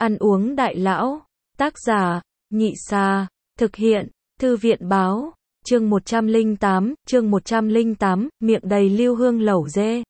Ăn uống đại lão. Tác giả, Nhị Sa. Thực hiện, Thư viện báo. Chương 108, miệng đầy lưu hương lẩu dê.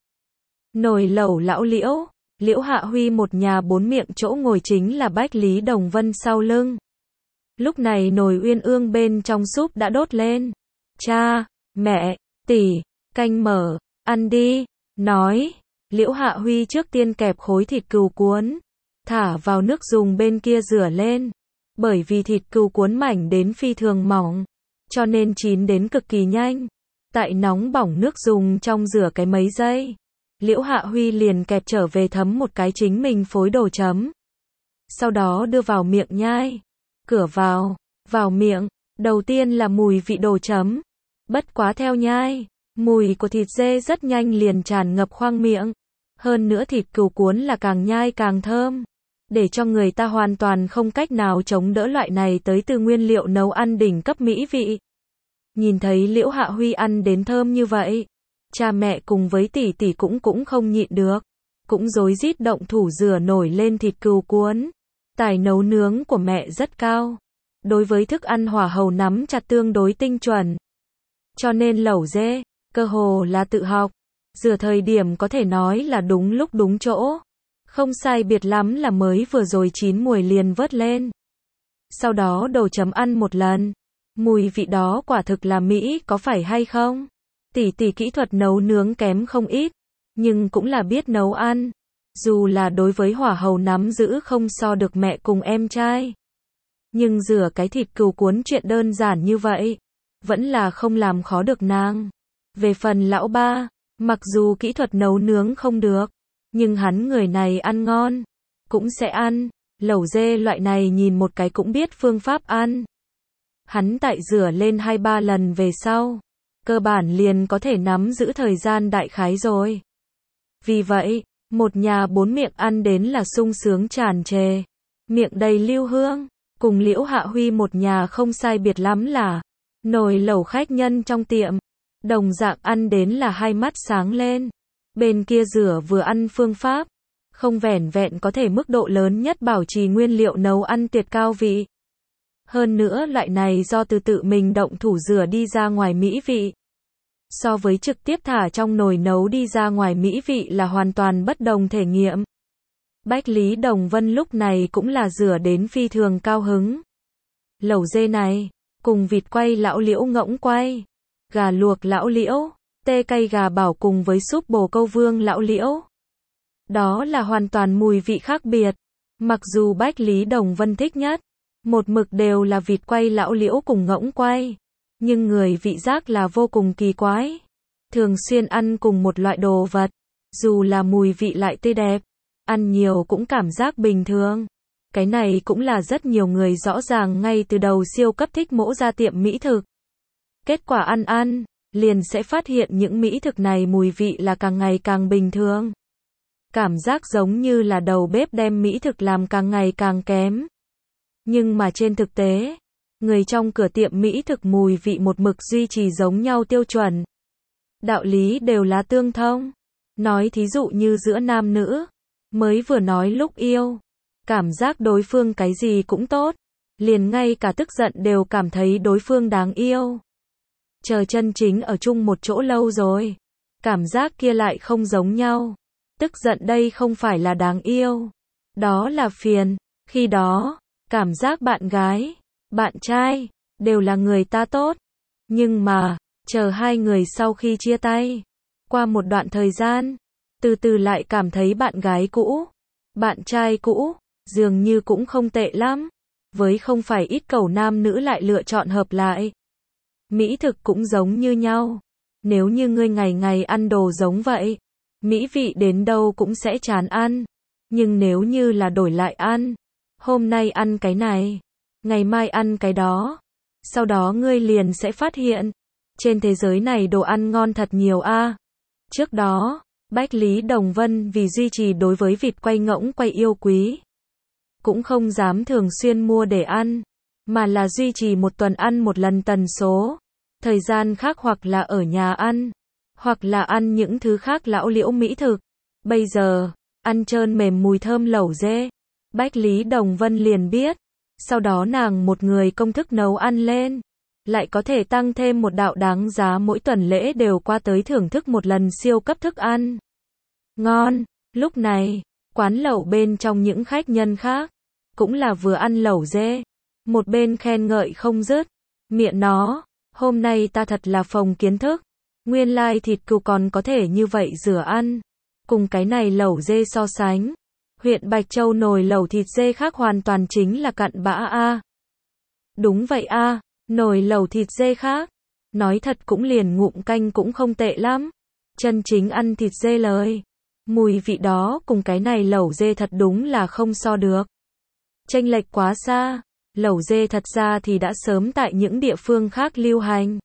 Nồi lẩu lão Liễu. Liễu Hạ Huy một nhà bốn miệng chỗ ngồi chính là Bách Lý Đồng Vân sau lưng. Lúc này nồi uyên ương bên trong súp đã đốt lên. Cha, mẹ, tỷ, canh mở, ăn đi, nói. Liễu Hạ Huy trước tiên kẹp khối thịt cừu cuốn, thả vào nước dùng bên kia rửa lên. Bởi vì thịt cừu cuốn mảnh đến phi thường mỏng, cho nên chín đến cực kỳ nhanh. Tại nóng bỏng nước dùng trong rửa cái mấy giây, Liễu Hạ Huy liền kẹp trở về thấm một cái chính mình phối đồ chấm. Sau đó đưa vào miệng nhai. Cửa vào miệng, đầu tiên là mùi vị đồ chấm. Bất quá theo nhai, mùi của thịt dê rất nhanh liền tràn ngập khoang miệng. Hơn nữa thịt cừu cuốn là càng nhai càng thơm, để cho người ta hoàn toàn không cách nào chống đỡ loại này tới từ nguyên liệu nấu ăn đỉnh cấp mỹ vị. Nhìn thấy Liễu Hạ Huy ăn đến thơm như vậy, cha mẹ cùng với tỷ tỷ cũng không nhịn được, cũng rối rít động thủ rửa nổi lên thịt cừu cuốn. Tài nấu nướng của mẹ rất cao, đối với thức ăn hỏa hầu nắm chặt tương đối tinh chuẩn. Cho nên lẩu dê, cơ hồ là tự học, rửa thời điểm có thể nói là đúng lúc đúng chỗ. Không sai biệt lắm là mới vừa rồi chín mùi liền vớt lên. Sau đó đồ chấm ăn một lần. Mùi vị đó quả thực là mỹ, có phải hay không? Tỷ tỷ kỹ thuật nấu nướng kém không ít, nhưng cũng là biết nấu ăn. Dù là đối với hỏa hầu nắm giữ không so được mẹ cùng em trai, nhưng rửa cái thịt cừu cuốn chuyện đơn giản như vậy, vẫn là không làm khó được nàng. Về phần lão ba, mặc dù kỹ thuật nấu nướng không được, nhưng hắn người này ăn ngon, cũng sẽ ăn. Lẩu dê loại này nhìn một cái cũng biết phương pháp ăn. Hắn tại rửa lên 2-3 lần về sau, cơ bản liền có thể nắm giữ thời gian đại khái rồi. Vì vậy, một nhà bốn miệng ăn đến là sung sướng tràn trề, miệng đầy lưu hương. Cùng Liễu Hạ Huy một nhà không sai biệt lắm là nồi lẩu khách nhân trong tiệm, đồng dạng ăn đến là hai mắt sáng lên. Bên kia rửa vừa ăn phương pháp, không vẻn vẹn có thể mức độ lớn nhất bảo trì nguyên liệu nấu ăn tuyệt cao vị. Hơn nữa loại này do từ tự mình động thủ rửa đi ra ngoài mỹ vị, so với trực tiếp thả trong nồi nấu đi ra ngoài mỹ vị là hoàn toàn bất đồng thể nghiệm. Bách Lý Đồng Vân lúc này cũng là rửa đến phi thường cao hứng. Lẩu dê này, cùng vịt quay lão Liễu ngỗng quay, gà luộc lão Liễu, tê cay gà bảo cùng với súp bồ câu vương lão Liễu. Đó là hoàn toàn mùi vị khác biệt. Mặc dù Bách Lý Đồng Vân thích nhất, một mực đều là vịt quay lão Liễu cùng ngỗng quay, nhưng người vị giác là vô cùng kỳ quái. Thường xuyên ăn cùng một loại đồ vật, dù là mùi vị lại tươi đẹp, ăn nhiều cũng cảm giác bình thường. Cái này cũng là rất nhiều người rõ ràng ngay từ đầu siêu cấp thích mỗ ra tiệm mỹ thực. Kết quả ăn, liền sẽ phát hiện những mỹ thực này mùi vị là càng ngày càng bình thường. Cảm giác giống như là đầu bếp đem mỹ thực làm càng ngày càng kém. Nhưng mà trên thực tế, người trong cửa tiệm mỹ thực mùi vị một mực duy trì giống nhau tiêu chuẩn. Đạo lý đều là tương thông. Nói thí dụ như giữa nam nữ, mới vừa nói lúc yêu, cảm giác đối phương cái gì cũng tốt, liền ngay cả tức giận đều cảm thấy đối phương đáng yêu. Chờ chân chính ở chung một chỗ lâu rồi, cảm giác kia lại không giống nhau. Tức giận đây không phải là đáng yêu, đó là phiền. Khi đó, cảm giác bạn gái, bạn trai, đều là người ta tốt. Nhưng mà, chờ hai người sau khi chia tay, qua một đoạn thời gian, từ từ lại cảm thấy bạn gái cũ, bạn trai cũ, dường như cũng không tệ lắm. Với không phải ít cẩu nam nữ lại lựa chọn hợp lại. Mỹ thực cũng giống như nhau. Nếu như ngươi ngày ngày ăn đồ giống vậy, mỹ vị đến đâu cũng sẽ chán ăn. Nhưng nếu như là đổi lại ăn, hôm nay ăn cái này, ngày mai ăn cái đó, sau đó ngươi liền sẽ phát hiện, trên thế giới này đồ ăn ngon thật nhiều a. Trước đó, Bách Lý Đồng Vân vì duy trì đối với vịt quay ngỗng quay yêu quý, cũng không dám thường xuyên mua để ăn, mà là duy trì một tuần ăn một lần tần số. Thời gian khác hoặc là ở nhà ăn, hoặc là ăn những thứ khác lão Liễu mỹ thực. Bây giờ, ăn trơn mềm mùi thơm lẩu dê, Bách Lý Đồng Vân liền biết. Sau đó nàng một người công thức nấu ăn lên. Lại có thể tăng thêm một đạo đáng giá mỗi tuần lễ đều qua tới thưởng thức một lần siêu cấp thức ăn. Ngon. Lúc này, quán lẩu bên trong những khách nhân khác, cũng là vừa ăn lẩu dê. Một bên khen ngợi không dứt. Miệng nó, hôm nay ta thật là phồng kiến thức. Nguyên lai thịt cừu còn có thể như vậy rửa ăn. Cùng cái này lẩu dê so sánh. Huyện Bạch Châu nồi lẩu thịt dê khác hoàn toàn chính là cặn bã a. Đúng vậy a, nồi lẩu thịt dê khác. Nói thật cũng liền ngụm canh cũng không tệ lắm. Chân chính ăn thịt dê lời. Mùi vị đó cùng cái này lẩu dê thật đúng là không so được. Chênh lệch quá xa. Lẩu dê thật ra thì đã sớm tại những địa phương khác lưu hành.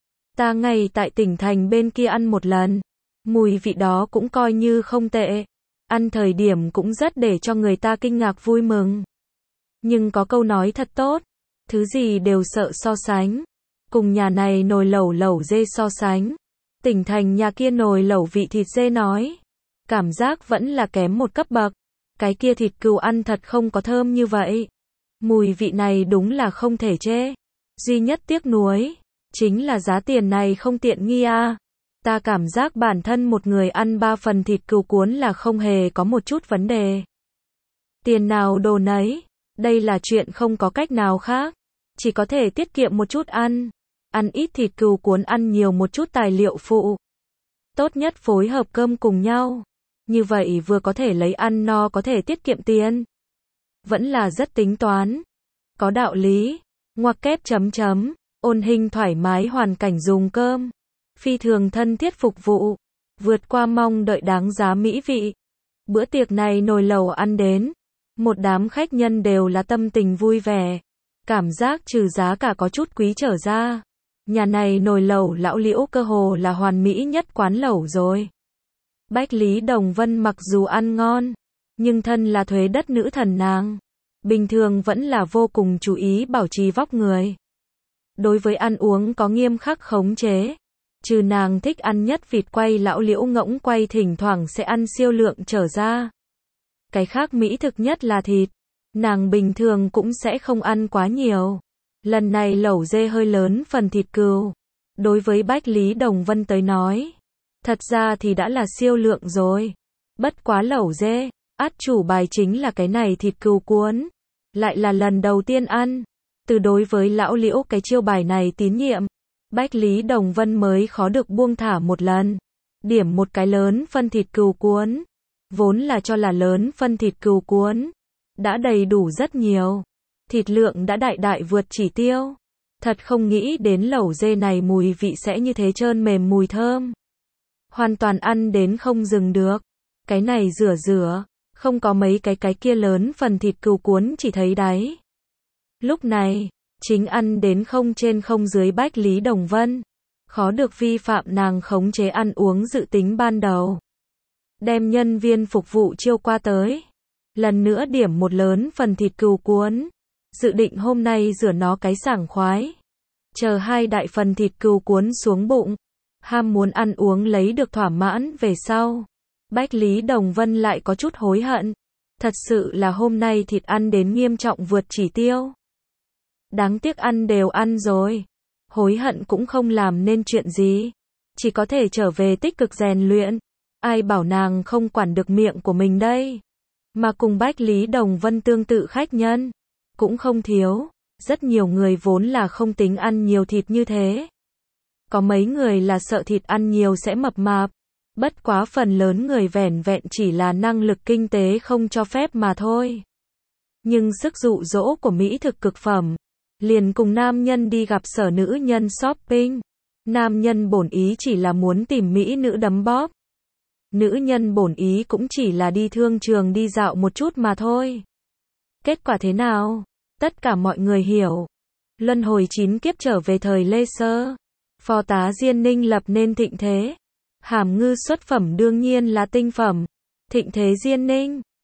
Ta ngay tại tỉnh thành bên kia ăn một lần. Mùi vị đó cũng coi như không tệ. Ăn thời điểm cũng rất để cho người ta kinh ngạc vui mừng. Nhưng có câu nói thật tốt. Thứ gì đều sợ so sánh. Cùng nhà này nồi lẩu dê so sánh. Tỉnh thành nhà kia nồi lẩu vị thịt dê nói. Cảm giác vẫn là kém một cấp bậc. Cái kia thịt cừu ăn thật không có thơm như vậy. Mùi vị này đúng là không thể chê. Duy nhất tiếc nuối. Chính là giá tiền này không tiện nghi a. Ta cảm giác bản thân một người ăn 3 phần thịt cừu cuốn là không hề có một chút vấn đề. Tiền nào đồ nấy. Đây là chuyện không có cách nào khác. Chỉ có thể tiết kiệm một chút ăn. Ăn ít thịt cừu cuốn, ăn nhiều một chút tài liệu phụ. Tốt nhất phối hợp cơm cùng nhau. Như vậy vừa có thể lấy ăn no có thể tiết kiệm tiền. Vẫn là rất tính toán. Có đạo lý. Ngoặc kép chấm chấm. Ôn hình thoải mái hoàn cảnh dùng cơm. Phi thường thân thiết phục vụ. Vượt qua mong đợi đáng giá mỹ vị. Bữa tiệc này nồi lẩu ăn đến. Một đám khách nhân đều là tâm tình vui vẻ. Cảm giác trừ giá cả có chút quý trở ra. Nhà này nồi lẩu lão Liễu cơ hồ là hoàn mỹ nhất quán lẩu rồi. Bách Lý Đồng Vân mặc dù ăn ngon. Nhưng thân là thuế đất nữ thần nàng. Bình thường vẫn là vô cùng chú ý bảo trì vóc người. Đối với ăn uống có nghiêm khắc khống chế. Trừ nàng thích ăn nhất vịt quay lão Liễu ngỗng quay thỉnh thoảng sẽ ăn siêu lượng trở ra. Cái khác mỹ thực nhất là thịt. Nàng bình thường cũng sẽ không ăn quá nhiều. Lần này lẩu dê hơi lớn phần thịt cừu. Đối với Bách Lý Đồng Vân tới nói. Thật ra thì đã là siêu lượng rồi. Bất quá lẩu dê, át chủ bài chính là cái này thịt cừu cuốn. Lại là lần đầu tiên ăn. Từ đối với lão Liễu cái chiêu bài này tín nhiệm. Bách Lý Đồng Vân mới khó được buông thả một lần. Điểm một cái lớn phân thịt cừu cuốn. Vốn là cho là lớn phân thịt cừu cuốn. Đã đầy đủ rất nhiều. Thịt lượng đã đại vượt chỉ tiêu. Thật không nghĩ đến lẩu dê này mùi vị sẽ như thế trơn mềm mùi thơm. Hoàn toàn ăn đến không dừng được. Cái này rửa. Không có mấy cái kia lớn phần thịt cừu cuốn chỉ thấy đáy. Lúc này, chính ăn đến không trên không dưới Bách Lý Đồng Vân. Khó được vi phạm nàng khống chế ăn uống dự tính ban đầu. Đem nhân viên phục vụ chiêu qua tới. Lần nữa điểm một lớn phần thịt cừu cuốn. Dự định hôm nay rửa nó cái sảng khoái. Chờ 2 đại phần thịt cừu cuốn xuống bụng. Ham muốn ăn uống lấy được thỏa mãn về sau. Bách Lý Đồng Vân lại có chút hối hận. Thật sự là hôm nay thịt ăn đến nghiêm trọng vượt chỉ tiêu. Đáng tiếc ăn đều ăn rồi. Hối hận cũng không làm nên chuyện gì. Chỉ có thể trở về tích cực rèn luyện. Ai bảo nàng không quản được miệng của mình đây. Mà cùng Bách Lý Đồng Vân tương tự khách nhân. Cũng không thiếu. Rất nhiều người vốn là không tính ăn nhiều thịt như thế. Có mấy người là sợ thịt ăn nhiều sẽ mập mạp. Bất quá phần lớn người vẻn vẹn chỉ là năng lực kinh tế không cho phép mà thôi. Nhưng sức dụ dỗ của mỹ thực cực phẩm. Liền cùng nam nhân đi gặp sở nữ nhân shopping. Nam nhân bổn ý chỉ là muốn tìm mỹ nữ đấm bóp. Nữ nhân bổn ý cũng chỉ là đi thương trường đi dạo một chút mà thôi. Kết quả thế nào? Tất cả mọi người hiểu. Luân hồi 9 kiếp trở về thời Lê Sơ. Phó tá Diên Ninh lập nên thịnh thế. Hàm Ngư xuất phẩm đương nhiên là tinh phẩm. Thịnh thế Diên Ninh.